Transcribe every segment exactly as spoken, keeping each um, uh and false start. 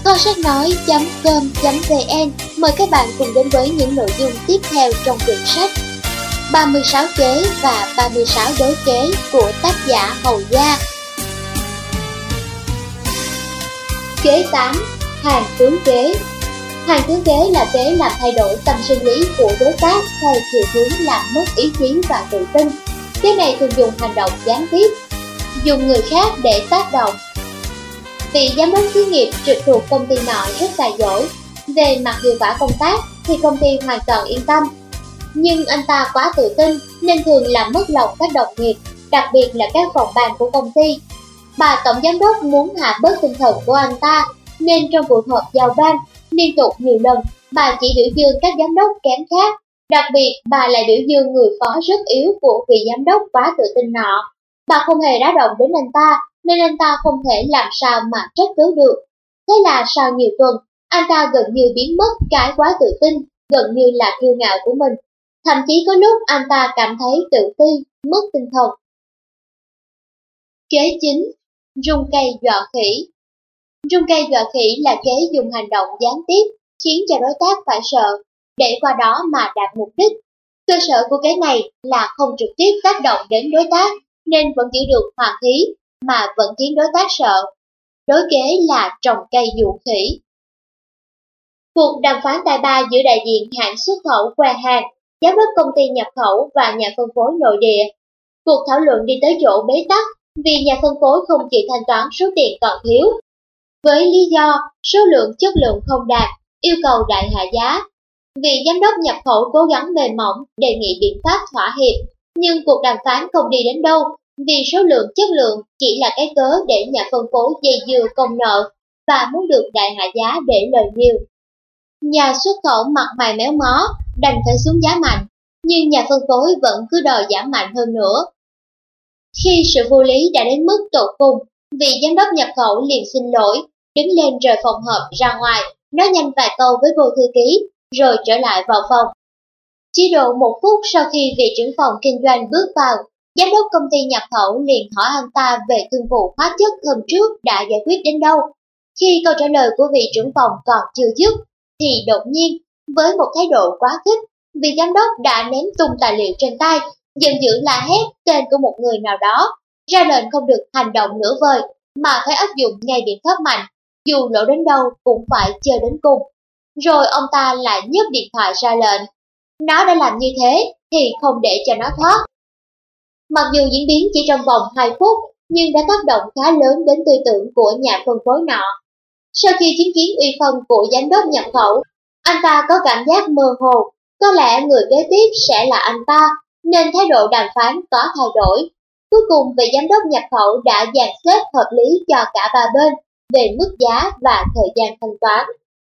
Kho sách nói.com.vn mời các bạn cùng đến với những nội dung tiếp theo trong quyển sách ba mươi sáu kế và ba mươi sáu đối kế của tác giả Hầu Gia. Kế tám. Hàng tướng kế. Hàng tướng kế là kế làm thay đổi tâm sinh lý của đối tác theo chiều hướng làm mất ý chí và tự tin. Kế này thường dùng hành động gián tiếp, dùng người khác để tác động. Vị giám đốc xí nghiệp trực thuộc công ty nọ rất tài giỏi, về mặt hiệu quả công tác thì công ty hoàn toàn yên tâm. Nhưng anh ta quá tự tin nên thường làm mất lòng các đồng nghiệp, đặc biệt là các phòng ban của công ty. Bà tổng giám đốc muốn hạ bớt tinh thần của anh ta, nên trong cuộc họp giao ban, liên tục nhiều lần, bà chỉ biểu dương các giám đốc kém khác. Đặc biệt, bà lại biểu dương người phó rất yếu của vị giám đốc quá tự tin nọ. Bà không hề đá động đến anh ta, nên anh ta không thể làm sao mà trách cứ được. Thế là sau nhiều tuần, anh ta gần như biến mất cái quá tự tin, gần như là kiêu ngạo của mình. Thậm chí có lúc anh ta cảm thấy tự ti, mất tinh thần. Kế chín. Rung cây dọa khỉ. Rung cây dọa khỉ là kế dùng hành động gián tiếp, khiến cho đối tác phải sợ, để qua đó mà đạt mục đích. Cơ sở của kế này là không trực tiếp tác động đến đối tác, nên vẫn giữ được hòa khí, mà vẫn khiến đối tác sợ. Đối kế là trồng cây dụ khỉ. Cuộc đàm phán tài ba giữa đại diện hãng xuất khẩu que hàng, giám đốc công ty nhập khẩu và nhà phân phối nội địa. Cuộc thảo luận đi tới chỗ bế tắc vì nhà phân phối không chịu thanh toán số tiền còn thiếu. Với lý do số lượng chất lượng không đạt, yêu cầu đại hạ giá. Vị giám đốc nhập khẩu cố gắng mềm mỏng đề nghị biện pháp thỏa hiệp, nhưng cuộc đàm phán không đi đến đâu vì số lượng chất lượng chỉ là cái cớ để nhà phân phối dây dưa công nợ và muốn được đại hạ giá để lời nhiều. Nhà xuất khẩu mặt mày méo mó đành phải xuống giá mạnh, nhưng nhà phân phối vẫn cứ đòi giảm mạnh hơn nữa. Khi sự vô lý đã đến mức tột cùng, vị giám đốc nhập khẩu liền xin lỗi, đứng lên rời phòng họp ra ngoài, nói nhanh vài câu với cô thư ký, rồi trở lại vào phòng. Chỉ độ một phút sau khi vị trưởng phòng kinh doanh bước vào, giám đốc công ty nhập khẩu liền hỏi anh ta về thương vụ hóa chất hôm trước đã giải quyết đến đâu. Khi câu trả lời của vị trưởng phòng còn chưa dứt, thì đột nhiên, với một thái độ quá khích, vị giám đốc đã ném tung tài liệu trên tay, giận dữ la hét tên của một người nào đó, ra lệnh không được hành động nửa vời, mà phải áp dụng ngay biện pháp mạnh, dù lỗ đến đâu cũng phải chơi đến cùng. Rồi ông ta lại nhấc điện thoại ra lệnh. Nó đã làm như thế thì không để cho nó thoát. Mặc dù diễn biến chỉ trong vòng hai phút, nhưng đã tác động khá lớn đến tư tưởng của nhà phân phối nọ. Sau khi chứng kiến uy phong của giám đốc nhập khẩu, anh ta có cảm giác mơ hồ, có lẽ người kế tiếp sẽ là anh ta, nên thái độ đàm phán có thay đổi. Cuối cùng vị giám đốc nhập khẩu đã dàn xếp hợp lý cho cả ba bên về mức giá và thời gian thanh toán.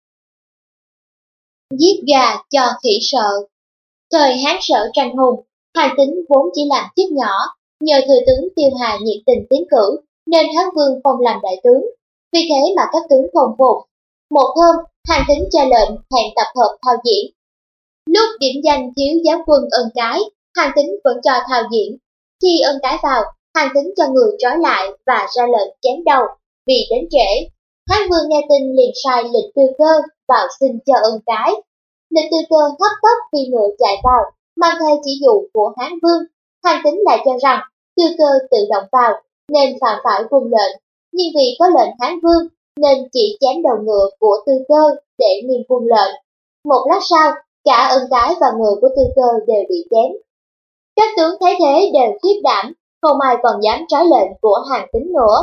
Giết gà cho khỉ sợ. Thời Hán Sở tranh hùng, Hàn Tín vốn chỉ làm chức nhỏ, nhờ thừa tướng Tiêu Hà nhiệt tình tiến cử, nên Hán Vương phong làm đại tướng. Vì thế mà các tướng không phục. Một hôm, Hàn Tín ra lệnh hẹn tập hợp thao diễn. Lúc điểm danh thiếu giám quân Ân Cái, Hàn Tín vẫn cho thao diễn. Khi Ân Cái vào, Hàn Tín cho người trói lại và ra lệnh chém đầu vì đến trễ. Hán Vương nghe tin liền sai Lịch Tư Cơ vào xin cho Ân Cái. Lịch Tư Cơ hấp tấp phi ngựa chạy vào, mang theo chỉ dụ của Hán Vương. Hàn Tín lại cho rằng Tư Cơ tự động vào nên phạm phải quân lệnh, nhưng vì có lệnh Hán Vương nên chỉ chém đầu ngựa của Tư Cơ để nghiêm quân lệnh. Một lát sau, cả Ân Cái và người của Tư Cơ đều bị chém. Các tướng thấy thế đều khiếp đảm, không ai còn dám trái lệnh của Hàn Tín nữa.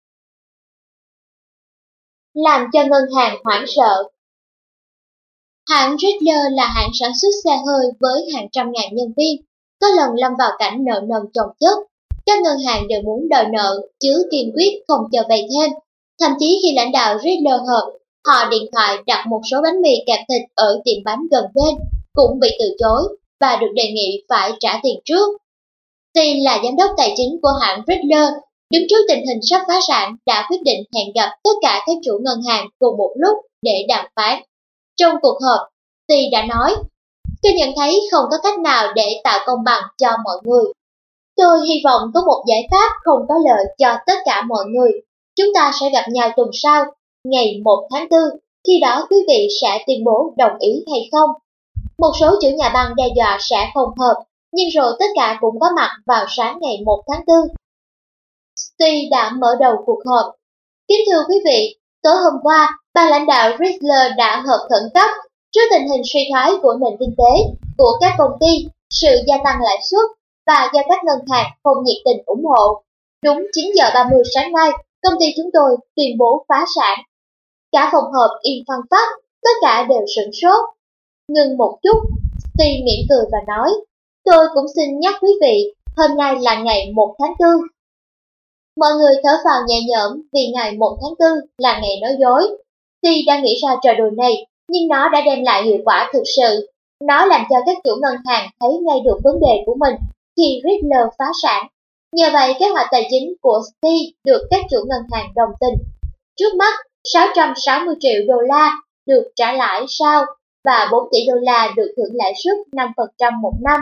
Làm cho ngân hàng hoảng sợ. Hãng Riddler là hãng sản xuất xe hơi với hàng trăm ngàn nhân viên, có lần lâm vào cảnh nợ nần chồng chất. Các ngân hàng đều muốn đòi nợ, chứ kiên quyết không cho vay thêm. Thậm chí khi lãnh đạo Riddler họp, họ điện thoại đặt một số bánh mì kẹp thịt ở tiệm bánh gần bên, cũng bị từ chối và được đề nghị phải trả tiền trước. Tin là giám đốc tài chính của hãng Riddler, đứng trước tình hình sắp phá sản đã quyết định hẹn gặp tất cả các chủ ngân hàng cùng một lúc để đàm phán. Trong cuộc họp, Ti đã nói, tôi nhận thấy không có cách nào để tạo công bằng cho mọi người. Tôi hy vọng có một giải pháp không có lợi cho tất cả mọi người. Chúng ta sẽ gặp nhau tuần sau, ngày một tháng tư, khi đó quý vị sẽ tuyên bố đồng ý hay không. Một số chủ nhà băng đe dọa sẽ không hợp, nhưng rồi tất cả cũng có mặt vào sáng ngày một tháng tư. Steve đã mở đầu cuộc họp. Kính thưa quý vị, tối hôm qua, ban lãnh đạo Riddler đã họp khẩn cấp trước tình hình suy thoái của nền kinh tế, của các công ty, sự gia tăng lãi suất và do các ngân hàng không nhiệt tình ủng hộ. Đúng chín giờ ba mươi sáng nay, công ty chúng tôi tuyên bố phá sản. Cả phòng họp im phăng phắc, tất cả đều sửng sốt. Ngừng một chút, Steve mỉm cười và nói, tôi cũng xin nhắc quý vị, hôm nay là ngày một tháng tư. Mọi người thở phào nhẹ nhõm vì ngày một tháng tư là ngày nói dối. Steve đã nghĩ ra trò đùa này, nhưng nó đã đem lại hiệu quả thực sự. Nó làm cho các chủ ngân hàng thấy ngay được vấn đề của mình khi Riddler phá sản. Nhờ vậy, kế hoạch tài chính của Steve được các chủ ngân hàng đồng tình. Trước mắt, sáu trăm sáu mươi triệu đô la được trả lãi sau và bốn tỷ đô la được hưởng lãi suất năm phần trăm một năm.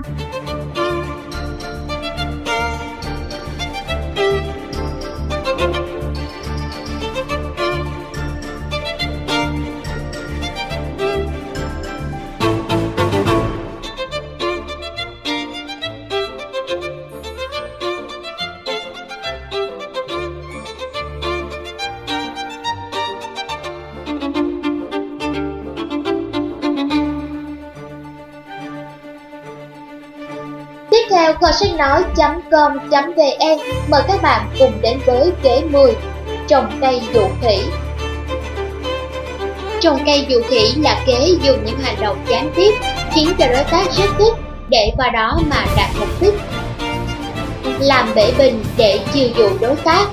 Tiếp theo, kho sách nói chấm com chấm vn mời các bạn cùng đến với kế mười, trồng cây dụ khỉ. Trồng cây dụ khỉ là kế dùng những hành động gián tiếp khiến cho đối tác rất thích để qua đó mà đạt mục đích. Làm bể bình để chiêu dụ đối tác.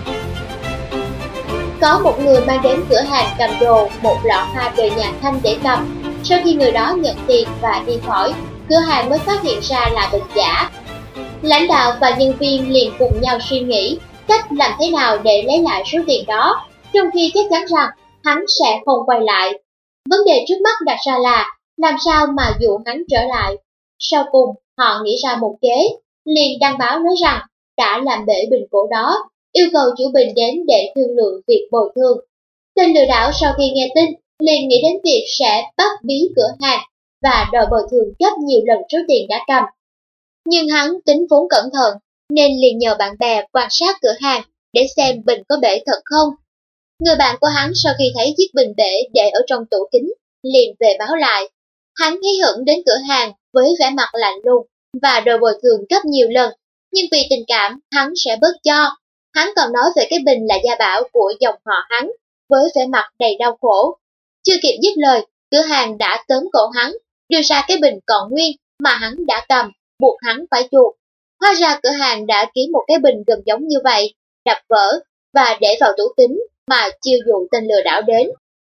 Có một người mang đến cửa hàng cầm đồ một lọ hoa đời nhà Thanh để cầm. Sau khi người đó nhận tiền và đi khỏi, cửa hàng mới phát hiện ra là bình giả. Lãnh đạo và nhân viên liền cùng nhau suy nghĩ cách làm thế nào để lấy lại số tiền đó, trong khi chắc chắn rằng hắn sẽ không quay lại. Vấn đề trước mắt đặt ra là làm sao mà dụ hắn trở lại. Sau cùng, họ nghĩ ra một kế, liền đăng báo nói rằng đã làm bể bình cổ đó, yêu cầu chủ bình đến để thương lượng việc bồi thường. Tên lừa đảo sau khi nghe tin, liền nghĩ đến việc sẽ bắt bí cửa hàng và đòi bồi thường gấp nhiều lần số tiền đã cầm. Nhưng hắn tính vốn cẩn thận, nên liền nhờ bạn bè quan sát cửa hàng để xem bình có bể thật không. Người bạn của hắn sau khi thấy chiếc bình bể để ở trong tủ kính, liền về báo lại. Hắn hí hửng đến cửa hàng với vẻ mặt lạnh lùng và đòi bồi thường gấp nhiều lần, nhưng vì tình cảm hắn sẽ bớt cho. Hắn còn nói về cái bình là gia bảo của dòng họ hắn, với vẻ mặt đầy đau khổ. Chưa kịp dứt lời, cửa hàng đã tóm cổ hắn, đưa ra cái bình còn nguyên mà hắn đã cầm, buộc hắn phải chuộc. Hóa ra cửa hàng đã kiếm một cái bình gần giống như vậy, đập vỡ và để vào tủ kính mà chiêu dụ tên lừa đảo đến.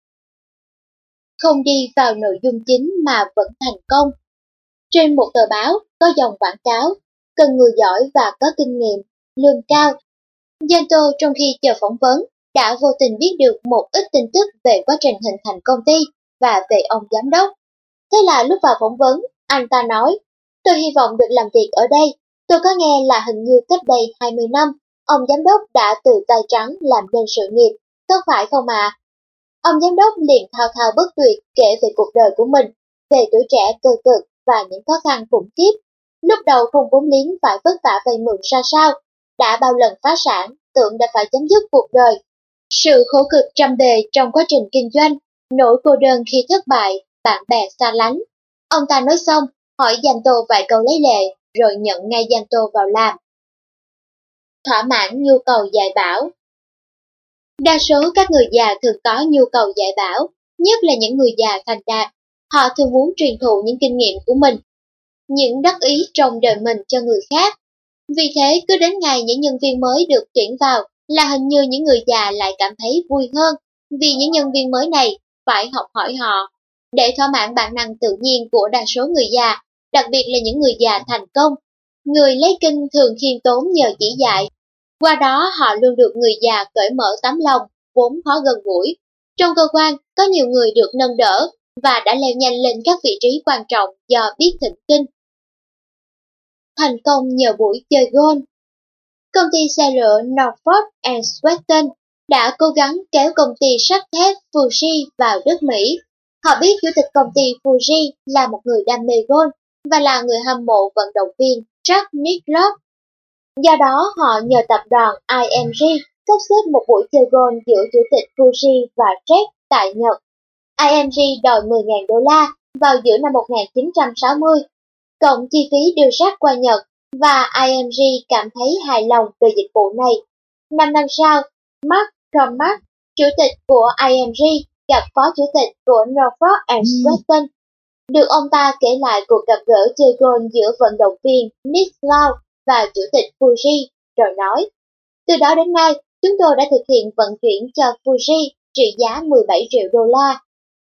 Không đi vào nội dung chính mà vẫn thành công. Trên một tờ báo có dòng quảng cáo, cần người giỏi và có kinh nghiệm, lương cao. Yanto trong khi chờ phỏng vấn đã vô tình biết được một ít tin tức về quá trình hình thành công ty và về ông giám đốc. Thế là lúc vào phỏng vấn, anh ta nói, tôi hy vọng được làm việc ở đây. Tôi có nghe là hình như cách đây hai mươi năm, ông giám đốc đã từ tay trắng làm nên sự nghiệp, có phải không ạ? À? Ông giám đốc liền thao thao bất tuyệt kể về cuộc đời của mình, về tuổi trẻ cơ cực và những khó khăn khủng khiếp. Lúc đầu không vốn liếng phải vất vả vay mượn ra sao, đã bao lần phá sản, tưởng đã phải chấm dứt cuộc đời. Sự khổ cực trăm bề trong quá trình kinh doanh, nỗi cô đơn khi thất bại, bạn bè xa lánh. Ông ta nói xong, hỏi Yanto vài câu lấy lệ, rồi nhận ngay Yanto vào làm. Thỏa mãn nhu cầu dạy bảo. Đa số các người già thường có nhu cầu dạy bảo, nhất là những người già thành đạt. Họ thường muốn truyền thụ những kinh nghiệm của mình, những đắc ý trong đời mình cho người khác. Vì thế, cứ đến ngày những nhân viên mới được tuyển vào là hình như những người già lại cảm thấy vui hơn, vì những nhân viên mới này phải học hỏi họ. Để thỏa mãn bản năng tự nhiên của đa số người già, đặc biệt là những người già thành công, người lấy kinh thường khiêm tốn nhờ chỉ dạy. Qua đó họ luôn được người già cởi mở tấm lòng, vốn khó gần gũi. Trong cơ quan, có nhiều người được nâng đỡ và đã leo nhanh lên các vị trí quan trọng do biết thịnh kinh. Thành công nhờ buổi chơi golf. Công ty xe lửa Norfolk and Swetton đã cố gắng kéo công ty sắt thép Fuji vào đất Mỹ. Họ biết chủ tịch công ty Fuji là một người đam mê golf và là người hâm mộ vận động viên Jack Nicklaus. Do đó họ nhờ tập đoàn i em giê sắp xếp một buổi chơi golf giữa chủ tịch Fuji và Jack tại Nhật. i em giê đòi mười nghìn đô la vào giữa năm một nghìn chín trăm sáu mươi, cộng chi phí đưa Jack qua Nhật, và i em giê cảm thấy hài lòng về dịch vụ này. Năm năm sau, Mark Cormack, chủ tịch của i em giê, gặp phó chủ tịch của Norfolk and Western. Được ông ta kể lại cuộc gặp gỡ chơi golf giữa vận động viên Nicklaus và chủ tịch Fuji, rồi nói: "Từ đó đến nay, chúng tôi đã thực hiện vận chuyển cho Fuji trị giá mười bảy triệu đô la."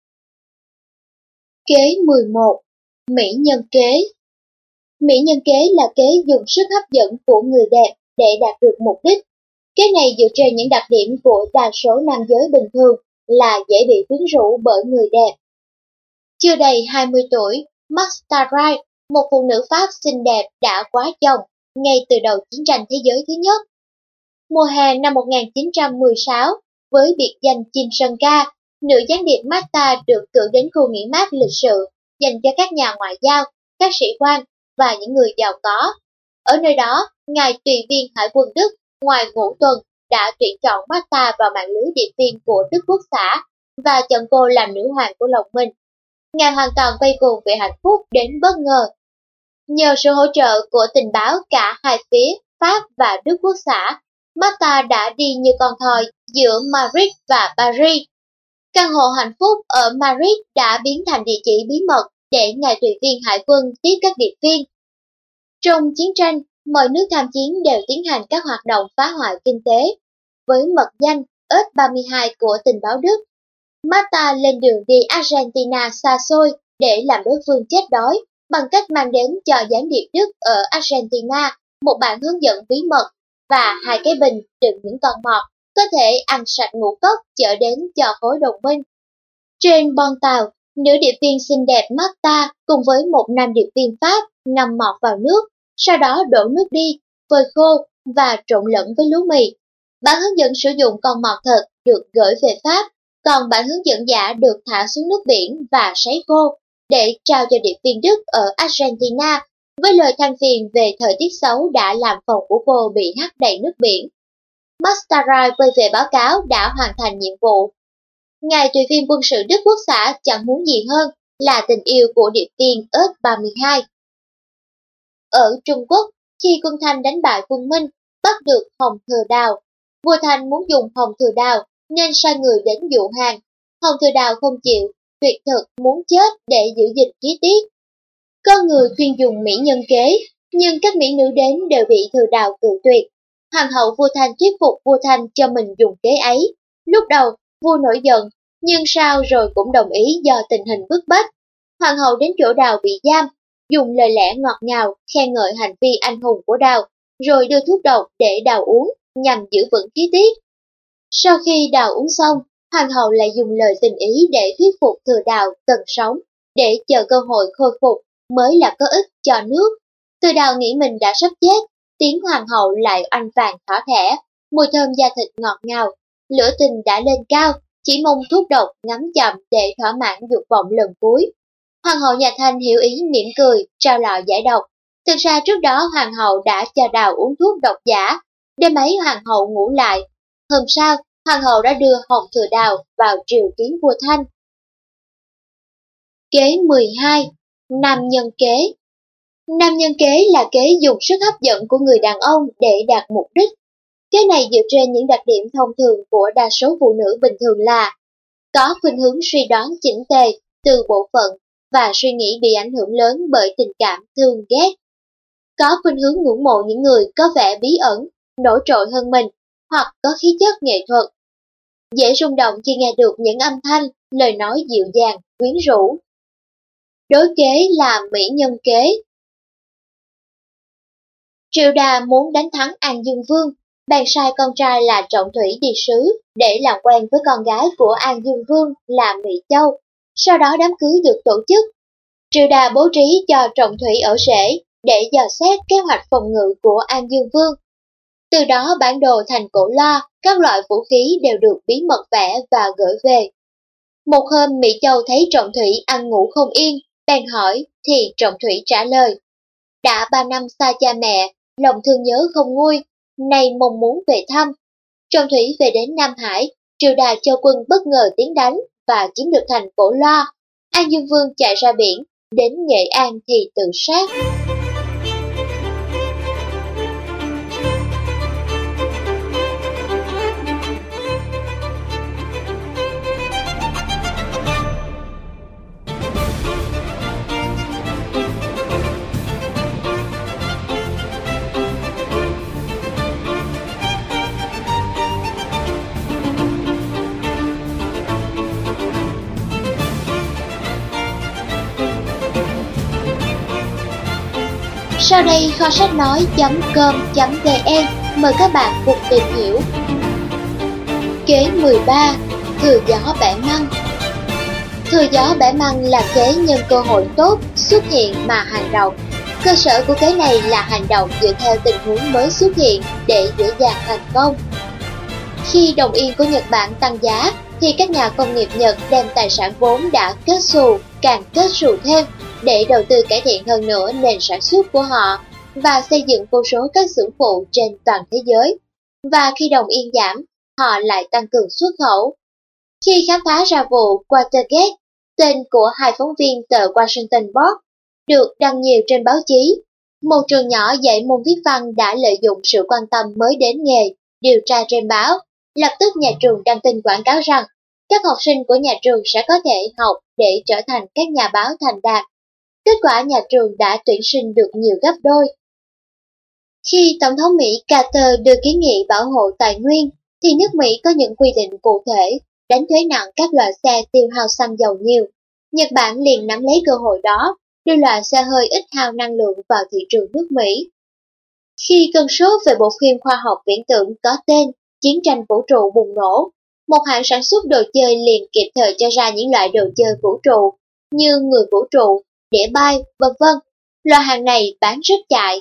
Kế mười một. Mỹ nhân kế. Mỹ nhân kế là kế dùng sức hấp dẫn của người đẹp để đạt được mục đích. Kế này dựa trên những đặc điểm của đa số nam giới bình thường là dễ bị quyến rũ bởi người đẹp. Chưa đầy hai mươi tuổi, Martha Wright, một phụ nữ Pháp xinh đẹp đã quá chồng ngay từ đầu chiến tranh thế giới thứ nhất. Mùa hè năm một nghìn chín trăm mười sáu, với biệt danh chim sơn ca, nữ gián điệp Martha được cử đến khu nghỉ mát lịch sự dành cho các nhà ngoại giao, các sĩ quan và những người giàu có. Ở nơi đó, ngài tùy viên Hải quân Đức ngoài ngũ tuần đã tuyển chọn Martha vào mạng lưới điệp viên của Đức Quốc xã và chọn cô làm nữ hoàng của lòng mình. Ngài hoàn toàn vây quần về hạnh phúc đến bất ngờ. Nhờ sự hỗ trợ của tình báo cả hai phía Pháp và Đức Quốc xã, Martha đã đi như con thoi giữa Madrid và Paris. Căn hộ hạnh phúc ở Madrid đã biến thành địa chỉ bí mật để ngài tùy viên hải quân tiếp các điệp viên. Trong chiến tranh, mọi nước tham chiến đều tiến hành các hoạt động phá hoại kinh tế. Với mật danh ét ba mươi hai của tình báo Đức, Martha lên đường đi Argentina xa xôi để làm đối phương chết đói bằng cách mang đến cho gián điệp Đức ở Argentina một bản hướng dẫn bí mật và hai cái bình đựng những con mọt có thể ăn sạch ngũ cốc chở đến cho khối đồng minh. Trên bon tàu, nữ điệp viên xinh đẹp Martha cùng với một nam điệp viên Pháp ngâm mọt vào nước, sau đó đổ nước đi, phơi khô và trộn lẫn với lúa mì. Bản hướng dẫn sử dụng con mọt thật được gửi về Pháp, còn bản hướng dẫn giả được thả xuống nước biển và sấy khô để trao cho điệp viên Đức ở Argentina với lời than phiền về thời tiết xấu đã làm phòng của cô bị hắt đầy nước biển. Martha quay về báo cáo đã hoàn thành nhiệm vụ. Ngài tùy viên quân sự Đức Quốc xã chẳng muốn gì hơn là tình yêu của điệp viên ét ba mươi hai. Ở Trung Quốc, khi quân Thanh đánh bại quân Minh, bắt được Hồng Thừa Đào, vua Thanh muốn dùng Hồng Thừa Đào nên sai người đến dụ hàng. Hồng Thừa Đào không chịu, tuyệt thực muốn chết để giữ gìn khí tiết. Có người khuyên dùng mỹ nhân kế, nhưng các mỹ nữ đến đều bị Thừa Đào cự tuyệt. Hoàng hậu vua Thanh thuyết phục vua Thanh cho mình dùng kế ấy. Lúc đầu, vua nổi giận, nhưng sau rồi cũng đồng ý do tình hình bức bách. Hoàng hậu đến chỗ Đào bị giam, dùng lời lẽ ngọt ngào khen ngợi hành vi anh hùng của Đào, rồi đưa thuốc độc để Đào uống nhằm giữ vững khí tiết. Sau khi Đào uống xong, Hoàng hậu lại dùng lời tình ý để thuyết phục Thừa Đào cần sống, để chờ cơ hội khôi phục mới là có ích cho nước. Thừa Đào nghĩ mình đã sắp chết, tiếng Hoàng hậu lại oanh vàng thỏ thẻ, mùi thơm da thịt ngọt ngào, lửa tình đã lên cao, chỉ mong thuốc độc ngắn chậm để thỏa mãn dục vọng lần cuối. Hoàng hậu nhà Thanh hiểu ý mỉm cười, trao lọ giải độc. Thực ra trước đó Hoàng hậu đã cho Đào uống thuốc độc giả. Đêm ấy Hoàng hậu ngủ lại. Hôm sau, Hoàng hậu đã đưa Hồng Thừa Đào vào triều kiến vua Thanh. Kế mười hai. Nam nhân kế. Nam nhân kế là kế dùng sức hấp dẫn của người đàn ông để đạt mục đích. Kế này dựa trên những đặc điểm thông thường của đa số phụ nữ bình thường là có khuynh hướng suy đoán chỉnh tề từ bộ phận và suy nghĩ bị ảnh hưởng lớn bởi tình cảm thương ghét. Có khuynh hướng ngưỡng mộ những người có vẻ bí ẩn, nổi trội hơn mình hoặc có khí chất nghệ thuật. Dễ rung động khi nghe được những âm thanh, lời nói dịu dàng, quyến rũ. Đối kế là mỹ nhân kế. Triệu Đà muốn đánh thắng An Dương Vương, bèn sai con trai là Trọng Thủy đi sứ để làm quen với con gái của An Dương Vương là Mỹ Châu. Sau đó đám cưới được tổ chức. Triệu Đà bố trí cho Trọng Thủy ở rể để dò xét kế hoạch phòng ngự của An Dương Vương. Từ đó bản đồ thành cổ loa, các loại vũ khí đều được bí mật vẽ và gửi về. Một hôm Mỹ Châu thấy Trọng Thủy ăn ngủ không yên, bèn hỏi thì Trọng Thủy trả lời. Đã ba năm xa cha mẹ, lòng thương nhớ không nguôi, nay mong muốn về thăm. Trọng Thủy về đến Nam Hải, triều đà cho quân bất ngờ tiến đánh và chiếm được thành Cổ Loa. An Dương Vương chạy ra biển, đến Nghệ An thì tự sát. Sau đây kho sách nói.com.vn mời các bạn cùng tìm hiểu. Kế mười ba. Thừa gió bẻ măng. Thừa gió bẻ măng là kế nhân cơ hội tốt xuất hiện mà hành động. Cơ sở của kế này là hành động dựa theo tình huống mới xuất hiện để dễ dàng thành công. Khi đồng yên của Nhật Bản tăng giá, thì các nhà công nghiệp Nhật đem tài sản vốn đã kết xù càng kết xù thêm để đầu tư cải thiện hơn nữa nền sản xuất của họ và xây dựng vô số các xưởng phụ trên toàn thế giới. Và khi đồng yên giảm, họ lại tăng cường xuất khẩu. Khi khám phá ra vụ Watergate, tên của hai phóng viên tờ Washington Post được đăng nhiều trên báo chí. Một trường nhỏ dạy môn viết văn đã lợi dụng sự quan tâm mới đến nghề, điều tra trên báo. Lập tức nhà trường đăng tin quảng cáo rằng các học sinh của nhà trường sẽ có thể học để trở thành các nhà báo thành đạt. Kết quả nhà trường đã tuyển sinh được nhiều gấp đôi. Khi Tổng thống Mỹ Carter đưa kiến nghị bảo hộ tài nguyên, thì nước Mỹ có những quy định cụ thể đánh thuế nặng các loại xe tiêu hao xăng dầu nhiều. Nhật Bản liền nắm lấy cơ hội đó, đưa loại xe hơi ít hao năng lượng vào thị trường nước Mỹ. Khi cơn sốt về bộ phim khoa học viễn tưởng có tên Chiến tranh vũ trụ bùng nổ, một hãng sản xuất đồ chơi liền kịp thời cho ra những loại đồ chơi vũ trụ như người vũ trụ, đĩa bay, vân vân. Loại hàng này bán rất chạy.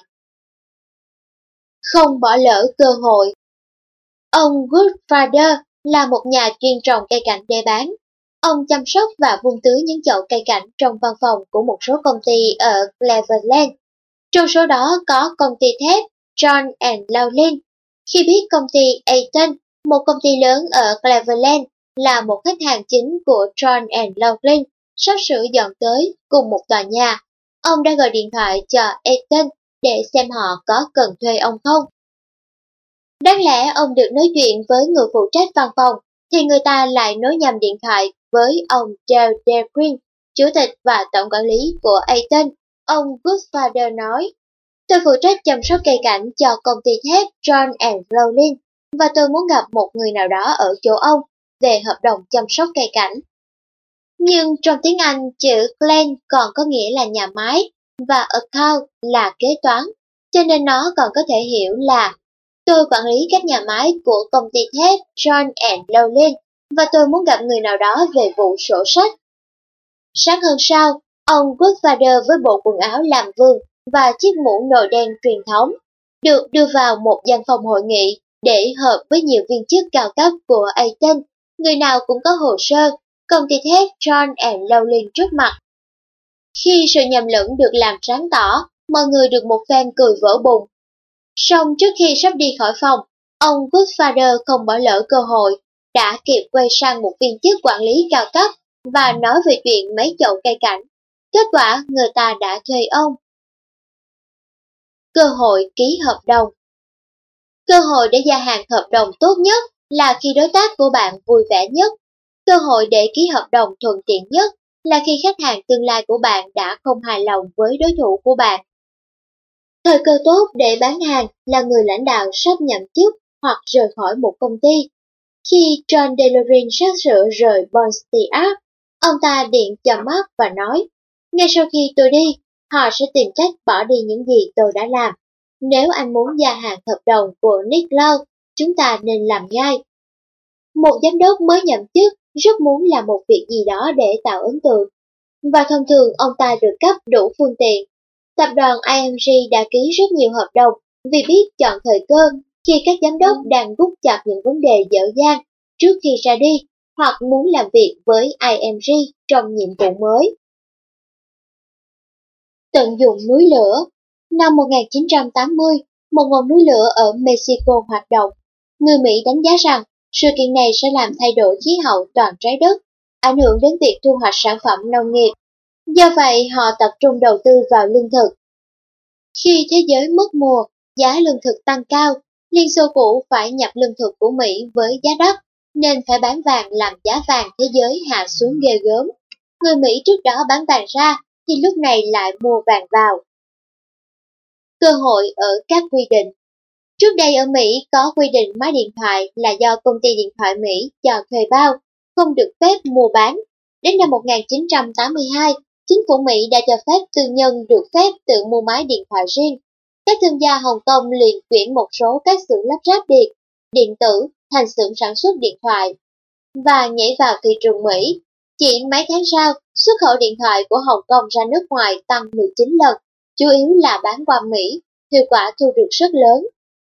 Không bỏ lỡ cơ hội. Ông Goodfather là một nhà chuyên trồng cây cảnh để bán. Ông chăm sóc và vun tưới những chậu cây cảnh trong văn phòng của một số công ty ở Cleveland. Trong số đó có công ty thép John and Laughlin. Khi biết công ty Eaton, một công ty lớn ở Cleveland, là một khách hàng chính của John and Laughlin, sắp sửa dọn tới cùng một tòa nhà, ông đã gọi điện thoại cho Eaton để xem họ có cần thuê ông không. Đáng lẽ ông được nói chuyện với người phụ trách văn phòng, thì người ta lại nối nhầm điện thoại với ông Dale DeGreen, chủ tịch và tổng quản lý của Eaton. Ông Goodfather nói, tôi phụ trách chăm sóc cây cảnh cho công ty thép John and Laughlin, và tôi muốn gặp một người nào đó ở chỗ ông về hợp đồng chăm sóc cây cảnh. Nhưng trong tiếng Anh, chữ Glen còn có nghĩa là nhà máy, và account là kế toán, cho nên nó còn có thể hiểu là tôi quản lý các nhà máy của công ty thép John and Laughlin, và tôi muốn gặp người nào đó về vụ sổ sách. Sáng hôm sau, ông Goodfather với bộ quần áo làm vườn và chiếc mũ nồi đen truyền thống được đưa vào một văn phòng hội nghị để họp với nhiều viên chức cao cấp của Eaton, người nào cũng có hồ sơ công ty thép John and Laughlin trước mặt. Khi sự nhầm lẫn được làm sáng tỏ, mọi người được một phen cười vỡ bụng. Song trước khi sắp đi khỏi phòng, ông Goodfather không bỏ lỡ cơ hội, đã kịp quay sang một viên chức quản lý cao cấp và nói về chuyện mấy chậu cây cảnh. Kết quả người ta đã thuê ông. Cơ hội ký hợp đồng. Cơ hội để gia hạn hợp đồng tốt nhất là khi đối tác của bạn vui vẻ nhất. Cơ hội để ký hợp đồng thuận tiện nhất là khi khách hàng tương lai của bạn đã không hài lòng với đối thủ của bạn. Thời cơ tốt để bán hàng là người lãnh đạo sắp nhậm chức hoặc rời khỏi một công ty. Khi John DeLorean sắp sửa rời Bonstead, ông ta điện cho Mark và nói, ngay sau khi tôi đi, họ sẽ tìm cách bỏ đi những gì tôi đã làm. Nếu anh muốn gia hạn hợp đồng của Nick Lowe, chúng ta nên làm ngay. Một giám đốc mới nhậm chức rất muốn làm một việc gì đó để tạo ấn tượng, và thông thường ông ta được cấp đủ phương tiện. Tập đoàn i em giê đã ký rất nhiều hợp đồng vì biết chọn thời cơ Khi các giám đốc đang gút chặt những vấn đề dở dang trước khi ra đi, hoặc muốn làm việc với i em giê trong nhiệm vụ mới. Tận dụng núi lửa. Năm một nghìn chín trăm tám mươi, một ngọn núi lửa ở Mexico hoạt động. Người Mỹ đánh giá rằng sự kiện này sẽ làm thay đổi khí hậu toàn trái đất, ảnh hưởng đến việc thu hoạch sản phẩm nông nghiệp. Do vậy, họ tập trung đầu tư vào lương thực. Khi thế giới mất mùa, giá lương thực tăng cao, Liên Xô cũ phải nhập lương thực của Mỹ với giá đắt, nên phải bán vàng làm giá vàng thế giới hạ xuống ghê gớm. Người Mỹ trước đó bán vàng ra, thì lúc này lại mua vàng vào. Cơ hội ở các quy định. Trước đây ở Mỹ có quy định máy điện thoại là do công ty điện thoại Mỹ cho thuê bao, không được phép mua bán. Đến năm một nghìn chín trăm tám mươi hai, chính phủ Mỹ đã cho phép tư nhân được phép tự mua máy điện thoại riêng. Các thương gia Hồng Kông liền chuyển một số các xưởng lắp ráp điện, điện tử thành xưởng sản xuất điện thoại và nhảy vào thị trường Mỹ. Chỉ mấy tháng sau, xuất khẩu điện thoại của Hồng Kông ra nước ngoài tăng mười chín lần, chủ yếu là bán qua Mỹ, hiệu quả thu được rất lớn.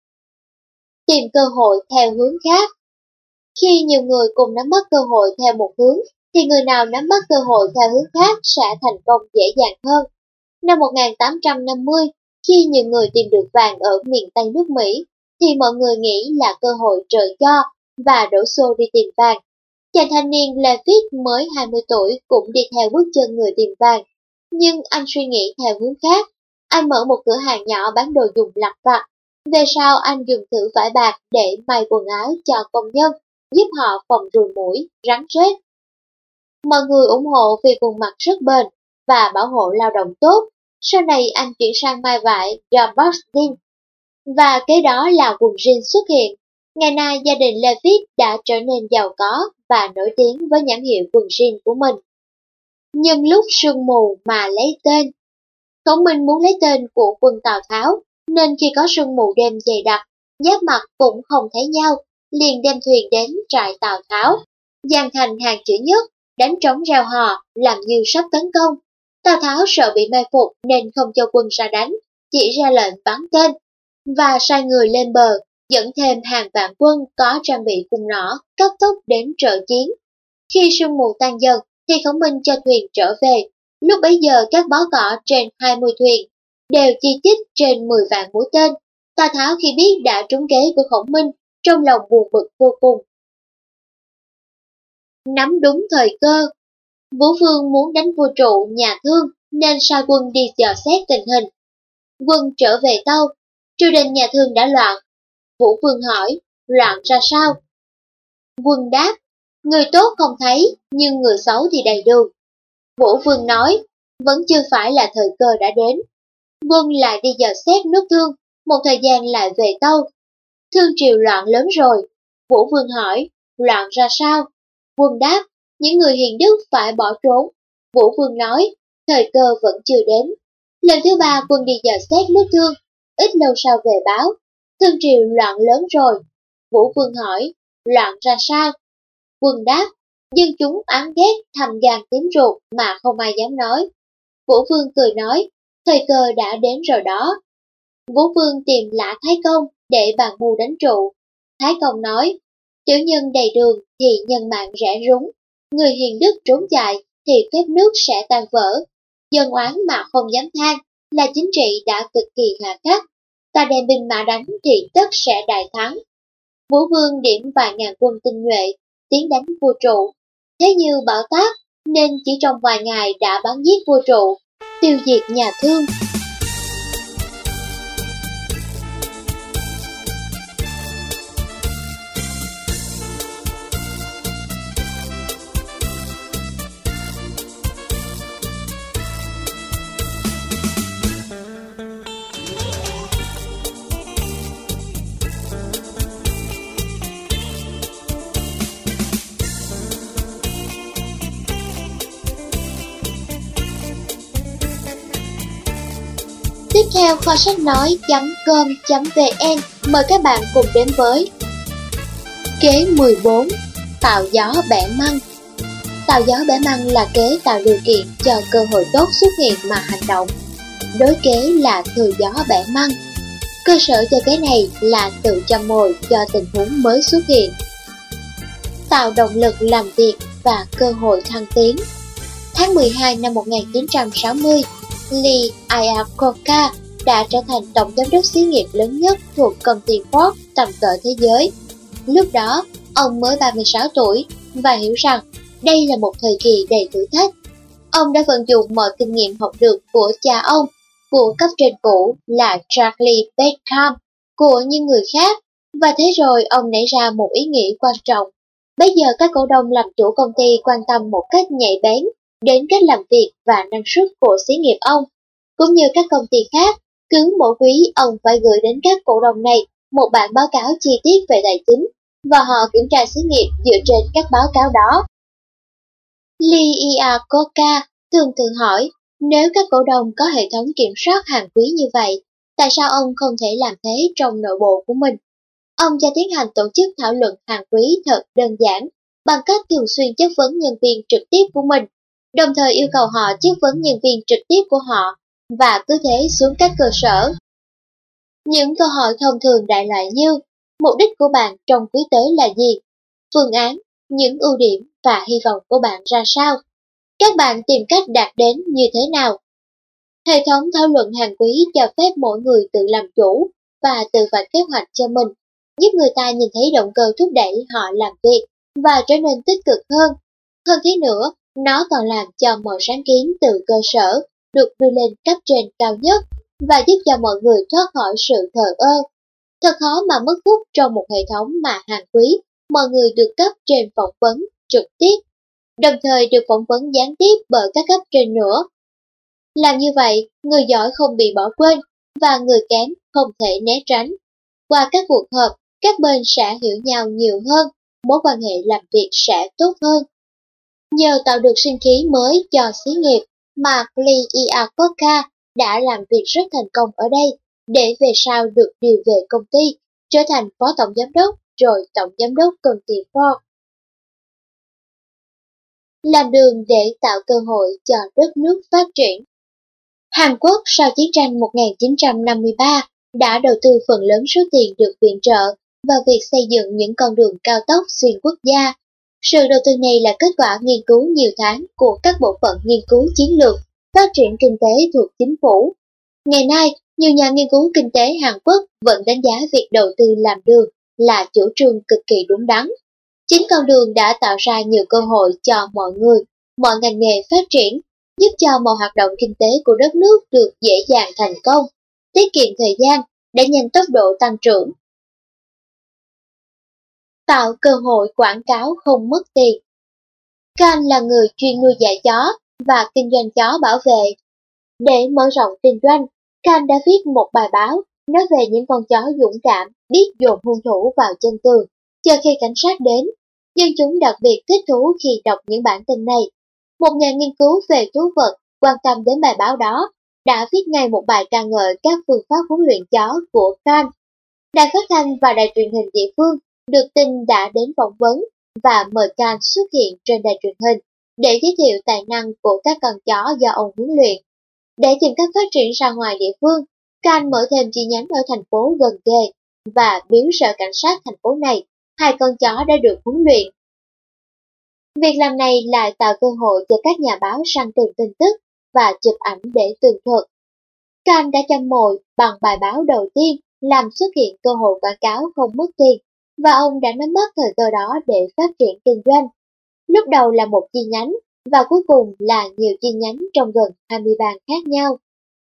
Tìm cơ hội theo hướng khác. Khi nhiều người cùng nắm bắt cơ hội theo một hướng, thì người nào nắm bắt cơ hội theo hướng khác sẽ thành công dễ dàng hơn. Năm một nghìn tám trăm năm mươi, khi nhiều người tìm được vàng ở miền Tây nước Mỹ, thì mọi người nghĩ là cơ hội trời cho và đổ xô đi tìm vàng. Chàng thanh niên Levitt mới hai mươi tuổi cũng đi theo bước chân người tìm vàng, nhưng anh suy nghĩ theo hướng khác. Anh mở một cửa hàng nhỏ bán đồ dùng lặt vặt. Về sau anh dùng thử vải bạc để may quần áo cho công nhân, giúp họ phòng ruồi muỗi, rắn rết. Mọi người ủng hộ vì quần mặt rất bền và bảo hộ lao động tốt. Sau này anh chuyển sang may vải do Boston, và kế đó là quần jean xuất hiện. Ngày nay gia đình Levitt đã trở nên giàu có và nổi tiếng với nhãn hiệu quần jean của mình. Nhân lúc sương mù mà lấy tên. Khổng Minh muốn lấy tên của quân Tào Tháo, nên khi có sương mù đêm dày đặc, giáp mặt cũng không thấy nhau, liền đem thuyền đến trại Tào Tháo, dàn thành hàng chữ nhất, đánh trống reo hò, làm như sắp tấn công. Tào Tháo sợ bị mai phục nên không cho quân ra đánh, chỉ ra lệnh bắn tên, và sai người lên bờ, dẫn thêm hàng vạn quân có trang bị cung nỏ, cấp tốc đến trợ chiến. Khi sương mù tan dần, thì Khổng Minh cho thuyền trở về. Lúc bấy giờ các bó cỏ trên hai mươi thuyền đều chi chít trên mười vạn mũi tên. Tào Tháo khi biết đã trúng kế của Khổng Minh, trong lòng buồn bực vô cùng. Nắm đúng thời cơ. Vũ Vương muốn đánh vua trụ nhà Thương nên sai quân đi dò xét tình hình. Quân trở về tâu, triều đình nhà Thương đã loạn. Vũ Vương hỏi, loạn ra sao? Quân đáp, người tốt không thấy, nhưng người xấu thì đầy đường. Vũ Vương nói, vẫn chưa phải là thời cơ đã đến. Quân lại đi dò xét nước Thương, một thời gian lại về tâu. Thương triều loạn lớn rồi. Vũ Vương hỏi, loạn ra sao? Quân đáp, những người hiền đức phải bỏ trốn. Vũ Vương nói, thời cơ vẫn chưa đến. Lần thứ ba quân đi dò xét nước Thương, ít lâu sau về báo, Thương triều loạn lớn rồi. Vũ Vương hỏi, loạn ra sao? Quân đáp, dân chúng án ghét thầm gan tím ruột mà không ai dám nói. Vũ Vương cười nói, thời cơ đã đến rồi đó. Vũ Vương tìm Lã Thái Công để bàn mưu đánh trụ. Thái Công nói, tiểu nhân đầy đường thì nhân mạng rẽ rúng, người hiền đức trốn chạy thì phép nước sẽ tan vỡ. Dân oán mà không dám than là chính trị đã cực kỳ hà khắc. Ta đem binh mã đánh thì tất sẽ đại thắng. Vũ Vương điểm vài ngàn quân tinh nhuệ tiến đánh vua trụ. Thế như bão táp nên chỉ trong vài ngày đã bắn giết vua trụ, tiêu diệt nhà Thương. Tiếp theo kho sách nói chấm com chấm vn mời các bạn cùng đến với kế mười bốn, tạo gió bẻ măng. Tạo gió bẻ măng là kế tạo điều kiện cho cơ hội tốt xuất hiện mà hành động. Đối kế là thừa gió bẻ măng. Cơ sở cho cái này là tự châm mồi cho tình huống mới xuất hiện, tạo động lực làm việc và cơ hội thăng tiến. Tháng mười hai năm một nghìn chín trăm sáu mươi, Lee Iacocca đã trở thành tổng giám đốc xí nghiệp lớn nhất thuộc công ty Ford tầm cỡ thế giới. Lúc đó, ông mới ba mươi sáu tuổi và hiểu rằng đây là một thời kỳ đầy thử thách. Ông đã vận dụng mọi kinh nghiệm học được của cha ông, của cấp trên cũ là Charlie Beckham, của những người khác, và thế rồi ông nảy ra một ý nghĩ quan trọng. Bây giờ các cổ đông làm chủ công ty quan tâm một cách nhạy bén đến cách làm việc và năng suất của xí nghiệp ông. Cũng như các công ty khác, cứ mỗi quý ông phải gửi đến các cổ đông này một bản báo cáo chi tiết về tài chính, và họ kiểm tra xí nghiệp dựa trên các báo cáo đó. Lee Iacocca thường tự hỏi, nếu các cổ đông có hệ thống kiểm soát hàng quý như vậy, tại sao ông không thể làm thế trong nội bộ của mình? Ông cho tiến hành tổ chức thảo luận hàng quý thật đơn giản, bằng cách thường xuyên chất vấn nhân viên trực tiếp của mình, đồng thời yêu cầu họ chất vấn nhân viên trực tiếp của họ, và cứ thế xuống các cơ sở. Những câu hỏi thông thường đại loại như, mục đích của bạn trong quý tới là gì? Phương án, những ưu điểm và hy vọng của bạn ra sao? Các bạn tìm cách đạt đến như thế nào? Hệ thống thảo luận hàng quý cho phép mỗi người tự làm chủ và tự vạch kế hoạch cho mình, giúp người ta nhìn thấy động cơ thúc đẩy họ làm việc và trở nên tích cực hơn. Hơn thế nữa, nó còn làm cho mọi sáng kiến từ cơ sở được đưa lên cấp trên cao nhất và giúp cho mọi người thoát khỏi sự thờ ơ. Thật khó mà mất hút trong một hệ thống mà hàng quý, mọi người được cấp trên phỏng vấn trực tiếp, đồng thời được phỏng vấn gián tiếp bởi các cấp trên nữa. Làm như vậy, người giỏi không bị bỏ quên và người kém không thể né tránh. Qua các cuộc họp, các bên sẽ hiểu nhau nhiều hơn, mối quan hệ làm việc sẽ tốt hơn. Nhờ tạo được sinh khí mới cho xí nghiệp, mà Lee Iacocca đã làm việc rất thành công ở đây, để về sau được điều về công ty, trở thành phó tổng giám đốc, rồi tổng giám đốc công ty Ford. Làm đường để tạo cơ hội cho đất nước phát triển. Hàn Quốc sau chiến tranh một nghìn chín trăm năm mươi ba đã đầu tư phần lớn số tiền được viện trợ vào việc xây dựng những con đường cao tốc xuyên quốc gia. Sự đầu tư này là kết quả nghiên cứu nhiều tháng của các bộ phận nghiên cứu chiến lược, phát triển kinh tế thuộc chính phủ. Ngày nay, nhiều nhà nghiên cứu kinh tế Hàn Quốc vẫn đánh giá việc đầu tư làm đường là chủ trương cực kỳ đúng đắn. Chính con đường đã tạo ra nhiều cơ hội cho mọi người, mọi ngành nghề phát triển, giúp cho mọi hoạt động kinh tế của đất nước được dễ dàng thành công, tiết kiệm thời gian, đẩy nhanh tốc độ tăng trưởng. Tạo cơ hội quảng cáo không mất tiền. Khan là người chuyên nuôi dạy chó và kinh doanh chó bảo vệ. Để mở rộng kinh doanh, Khan đã viết một bài báo nói về những con chó dũng cảm biết dồn hung thủ vào chân tường, chờ khi cảnh sát đến. Dân chúng đặc biệt thích thú khi đọc những bản tin này. Một nhà nghiên cứu về thú vật quan tâm đến bài báo đó đã viết ngay một bài ca ngợi các phương pháp huấn luyện chó của Khan. Đài phát thanh và đài truyền hình địa phương được tin đã đến phỏng vấn và mời Khan xuất hiện trên đài truyền hình để giới thiệu tài năng của các con chó do ông huấn luyện. Để tìm cách phát triển ra ngoài địa phương, Khan mở thêm chi nhánh ở thành phố gần kề và biếu sở cảnh sát thành phố này hai con chó đã được huấn luyện. Việc làm này lại tạo cơ hội cho các nhà báo săn tìm tin tức và chụp ảnh để tường thuật. Khan đã châm mồi bằng bài báo đầu tiên làm xuất hiện cơ hội quảng cáo không mất tiền, và ông đã nắm bắt thời cơ đó để phát triển kinh doanh. Lúc đầu là một chi nhánh, và cuối cùng là nhiều chi nhánh trong gần hai mươi bang khác nhau.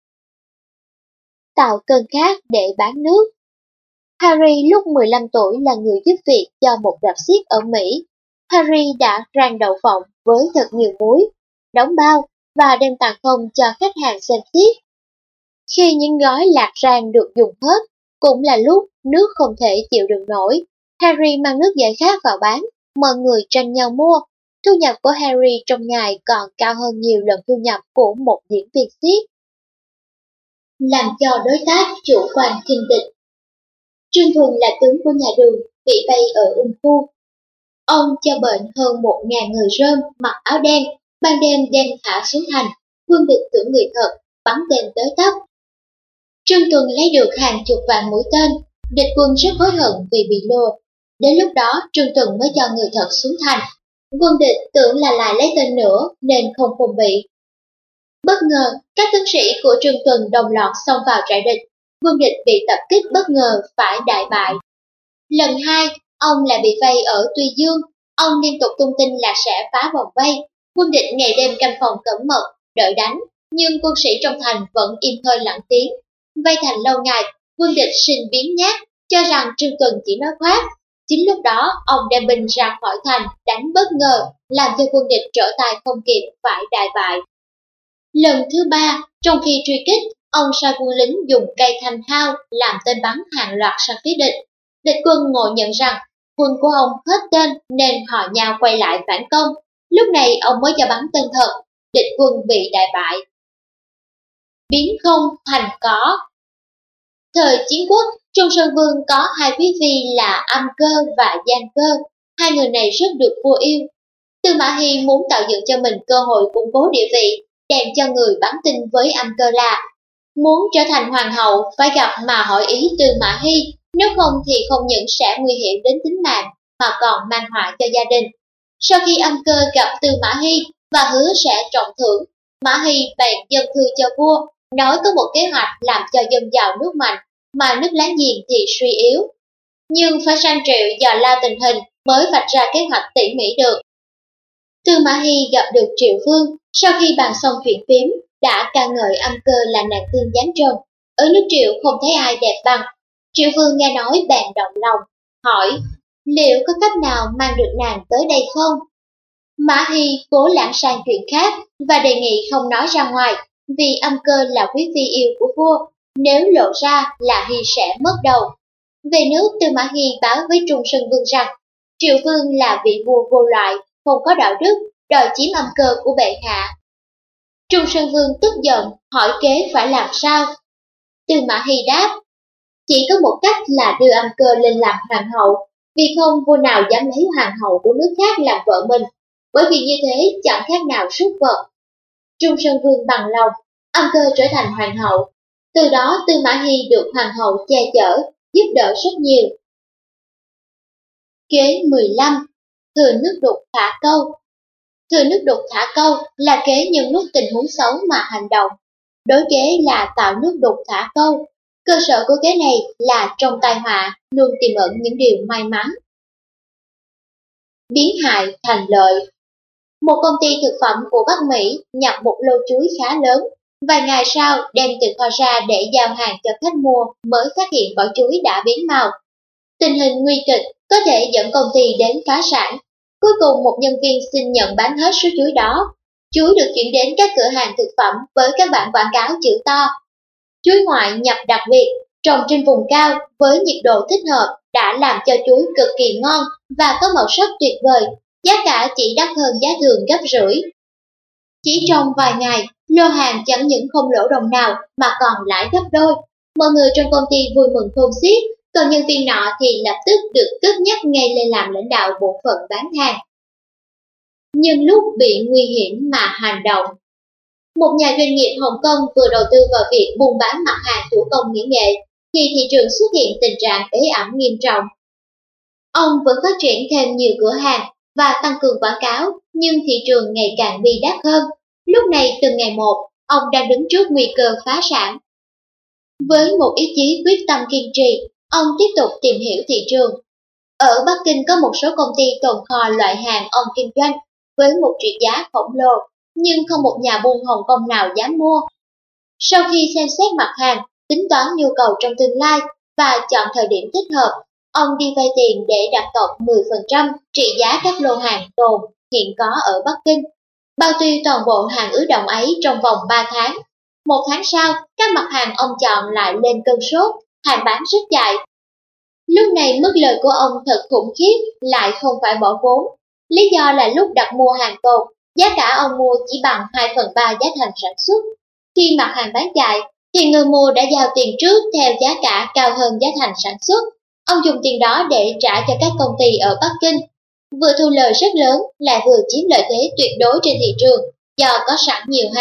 Tạo cơn khát để bán nước. Harry lúc mười lăm tuổi là người giúp việc cho một rạp xiếc ở Mỹ. Harry đã rang đậu phộng với thật nhiều muối, đóng bao và đem tặng không cho khách hàng xem xiếc. Khi những gói lạc rang được dùng hết, cũng là lúc nước không thể chịu đựng nổi. Harry mang nước giải khát vào bán, mọi người tranh nhau mua. Thu nhập của Harry trong ngày còn cao hơn nhiều lần thu nhập của một diễn viên xiếc. Làm cho đối tác chủ quan khinh địch. Trương Thuần là tướng của nhà Đường, bị vây ở Ung Khu. Ông cho bệnh hơn một ngàn người Rơm mặc áo đen, ban đêm đem thả xuống thành, quân địch tưởng người thật, bắn tên tới tấp. Trương Tuần lấy được hàng chục vạn mũi tên, địch quân rất hối hận vì bị lừa. Đến lúc đó Trương Tuần mới cho người thật xuống thành. Quân địch tưởng là lại lấy tên nữa nên không phòng bị. Bất ngờ, các tướng sĩ của Trương Tuần đồng loạt xông vào trại địch. Quân địch bị tập kích bất ngờ phải đại bại. Lần hai, ông lại bị vây ở Tuy Dương. Ông liên tục tung tin là sẽ phá vòng vây. Quân địch ngày đêm canh phòng cẩn mật, đợi đánh, nhưng quân sĩ trong thành vẫn im hơi lặng tiếng. Vây thành lâu ngày, quân địch sinh biến nhát, cho rằng Trương Tuần chỉ nói khoác. Chính lúc đó, ông đem binh ra khỏi thành, đánh bất ngờ, làm cho quân địch trở tay không kịp phải đại bại. Lần thứ ba, trong khi truy kích, ông sai quân lính dùng cây thanh thao làm tên bắn hàng loạt sang phía địch. Địch quân ngộ nhận rằng quân của ông hết tên nên họ nhau quay lại phản công. Lúc này ông mới cho bắn tên thật, địch quân bị đại bại. Biến không thành có. Thời chiến quốc, Trung Sơn Vương có hai quý phi là Âm Cơ và Giang Cơ. Hai người này rất được vua yêu. Tư Mã Hy muốn tạo dựng cho mình cơ hội củng cố địa vị, đem cho người bán tin với Âm Cơ là muốn trở thành hoàng hậu phải gặp mà hỏi ý Tư Mã Hy, nếu không thì không những sẽ nguy hiểm đến tính mạng mà còn mang họa cho gia đình. Sau khi Âm Cơ gặp Tư Mã Hy và hứa sẽ trọng thưởng, Mã Hy bèn dâng thư cho vua, nói có một kế hoạch làm cho dân giàu nước mạnh, mà nước láng giềng thì suy yếu. Nhưng phải sang Triệu dò la tình hình mới vạch ra kế hoạch tỉ mỉ được. Tư Mã Hy gặp được Triệu Vương, sau khi bàn xong chuyện phím, đã ca ngợi Âm Cơ là nàng tiên giáng trần. Ở nước Triệu không thấy ai đẹp bằng. Triệu Vương nghe nói bèn động lòng, hỏi liệu có cách nào mang được nàng tới đây không? Mã Hy cố lãng sang chuyện khác và đề nghị không nói ra ngoài, vì Âm Cơ là quý phi yêu của vua, nếu lộ ra là Hy sẽ mất đầu. Về nước, Tư Mã Hy báo với Trung Sơn Vương rằng Triệu Vương là vị vua vô loại, không có đạo đức, đòi chiếm Âm Cơ của bệ hạ. Trung Sơn Vương tức giận, hỏi kế phải làm sao? Tư Mã Hy đáp, chỉ có một cách là đưa Âm Cơ lên làm hoàng hậu, vì không vua nào dám lấy hoàng hậu của nước khác làm vợ mình, bởi vì như thế chẳng khác nào súc vật. Trung Sơn Vương bằng lòng, Âm Cơ trở thành hoàng hậu. Từ đó Tư Mã Hy được hoàng hậu che chở, giúp đỡ rất nhiều. Kế mười lăm. Thừa nước đục thả câu. Thừa nước đục thả câu là kế nhân lúc tình huống xấu mà hành động. Đối kế là tạo nước đục thả câu. Cơ sở của kế này là trong tai họa luôn tiềm ẩn những điều may mắn. Biến hại thành lợi. Một công ty thực phẩm của Bắc Mỹ nhập một lô chuối khá lớn. Vài ngày sau đem từ kho ra để giao hàng cho khách mua mới phát hiện vỏ chuối đã biến màu. Tình hình nguy kịch có thể dẫn công ty đến phá sản. Cuối cùng một nhân viên xin nhận bán hết số chuối đó. Chuối được chuyển đến các cửa hàng thực phẩm với các bảng quảng cáo chữ to. Chuối ngoại nhập đặc biệt, trồng trên vùng cao với nhiệt độ thích hợp đã làm cho chuối cực kỳ ngon và có màu sắc tuyệt vời, giá cả chỉ đắt hơn giá thường gấp rưỡi. Chỉ trong vài ngày, lô hàng chẳng những không lỗ đồng nào mà còn lãi gấp đôi. Mọi người trong công ty vui mừng khôn xiết, còn nhân viên nọ thì lập tức được cất nhắc ngay lên làm lãnh đạo bộ phận bán hàng. Nhưng lúc bị nguy hiểm mà hành động. Một nhà doanh nghiệp Hồng Kông vừa đầu tư vào việc buôn bán mặt hàng thủ công mỹ nghệ, thì thị trường xuất hiện tình trạng ế ẩm nghiêm trọng. Ông vẫn phát triển thêm nhiều cửa hàng và tăng cường quảng cáo, nhưng thị trường ngày càng bi đát hơn. Lúc này từng ngày một, ông đang đứng trước nguy cơ phá sản. Với một ý chí quyết tâm kiên trì, ông tiếp tục tìm hiểu thị trường. Ở Bắc Kinh có một số công ty tồn kho loại hàng ông kinh doanh với một trị giá khổng lồ, nhưng không một nhà buôn Hồng Kông nào dám mua. Sau khi xem xét mặt hàng, tính toán nhu cầu trong tương lai và chọn thời điểm thích hợp, ông đi vay tiền để đặt cọc mười phần trăm trị giá các lô hàng tồn hiện có ở Bắc Kinh, bao tiêu toàn bộ hàng ứ động ấy trong vòng ba tháng. Một tháng sau, các mặt hàng ông chọn lại lên cơn sốt, hàng bán rất chạy. Lúc này mức lời của ông thật khủng khiếp, lại không phải bỏ vốn. Lý do là lúc đặt mua hàng tồn, giá cả ông mua chỉ bằng hai phần ba giá thành sản xuất. Khi mặt hàng bán chạy, thì người mua đã giao tiền trước theo giá cả cao hơn giá thành sản xuất. Ông dùng tiền đó để trả cho các công ty ở Bắc Kinh. Vừa thu lời rất lớn, lại vừa chiếm lợi thế tuyệt đối trên thị trường do có sẵn nhiều hàng.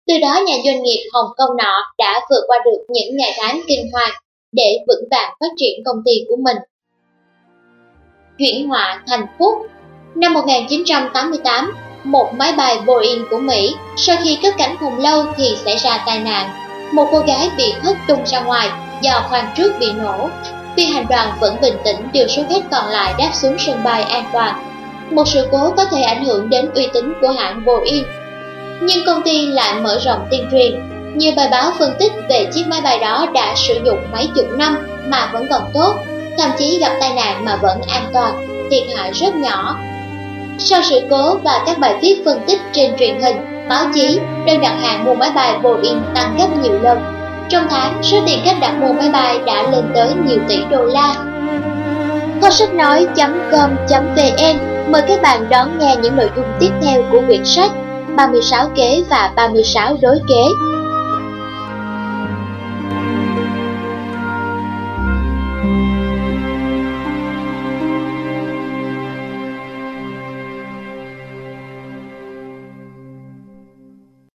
Từ đó nhà doanh nghiệp Hồng Kông nọ đã vượt qua được những ngày tháng kinh hoàng để vững vàng phát triển công ty của mình. Chuyển họa thành phúc. Năm một nghìn chín trăm tám mươi tám, một máy bay Boeing của Mỹ sau khi cất cánh không lâu thì xảy ra tai nạn. Một cô gái bị hất tung ra ngoài do khoang trước bị nổ. Phi hành đoàn vẫn bình tĩnh đưa số khách còn lại đáp xuống sân bay an toàn. Một sự cố có thể ảnh hưởng đến uy tín của hãng Boeing. Nhưng công ty lại mở rộng tuyên truyền. Nhiều bài báo phân tích về chiếc máy bay đó đã sử dụng mấy chục năm mà vẫn còn tốt, thậm chí gặp tai nạn mà vẫn an toàn, thiệt hại rất nhỏ. Sau sự cố và các bài viết phân tích trên truyền hình, báo chí, đơn đặt hàng mua máy bay Boeing tăng gấp nhiều lần. Trong tháng, số tiền khách đặt mua máy bay đã lên tới nhiều tỷ đô la. Kho sách nói chấm com chấm vn mời các bạn đón nghe những nội dung tiếp theo của quyển sách ba mươi sáu kế và ba mươi sáu đối kế.